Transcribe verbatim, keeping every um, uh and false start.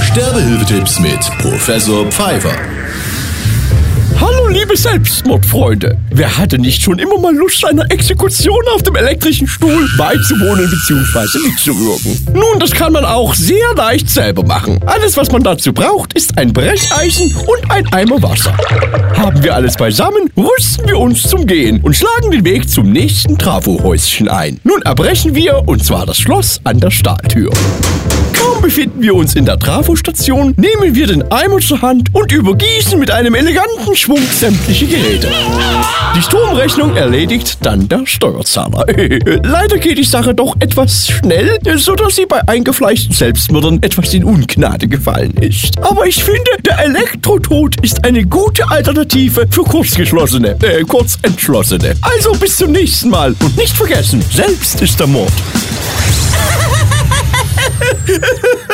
Sterbehilfetipps mit Professor Pfeiffer. Hallo liebe Selbstmordfreunde, wer hatte nicht schon immer mal Lust, einer Exekution auf dem elektrischen Stuhl beizuwohnen bzw. mitzuwirken? Nun, das kann man auch sehr leicht selber machen. Alles, was man dazu braucht, ist ein Brecheisen und ein Eimer Wasser. Haben wir alles beisammen, rüsten wir uns zum Gehen und schlagen den Weg zum nächsten Trafohäuschen ein. Nun erbrechen wir, und zwar das Schloss an der Stahltür. Kaum befinden wir uns in der Trafostation, nehmen wir den Eimer zur Hand und übergießen mit einem eleganten Schwung sämtliche Geräte. Die Stromrechnung erledigt dann der Steuerzahler. Leider geht die Sache doch etwas schnell, sodass sie bei eingefleischten Selbstmördern etwas in Ungnade gefallen ist. Aber ich finde, der Elektrotod ist eine gute Alternative für Kurzgeschlossene, äh, Kurzentschlossene. Also bis zum nächsten Mal und nicht vergessen, selbst ist der Mord.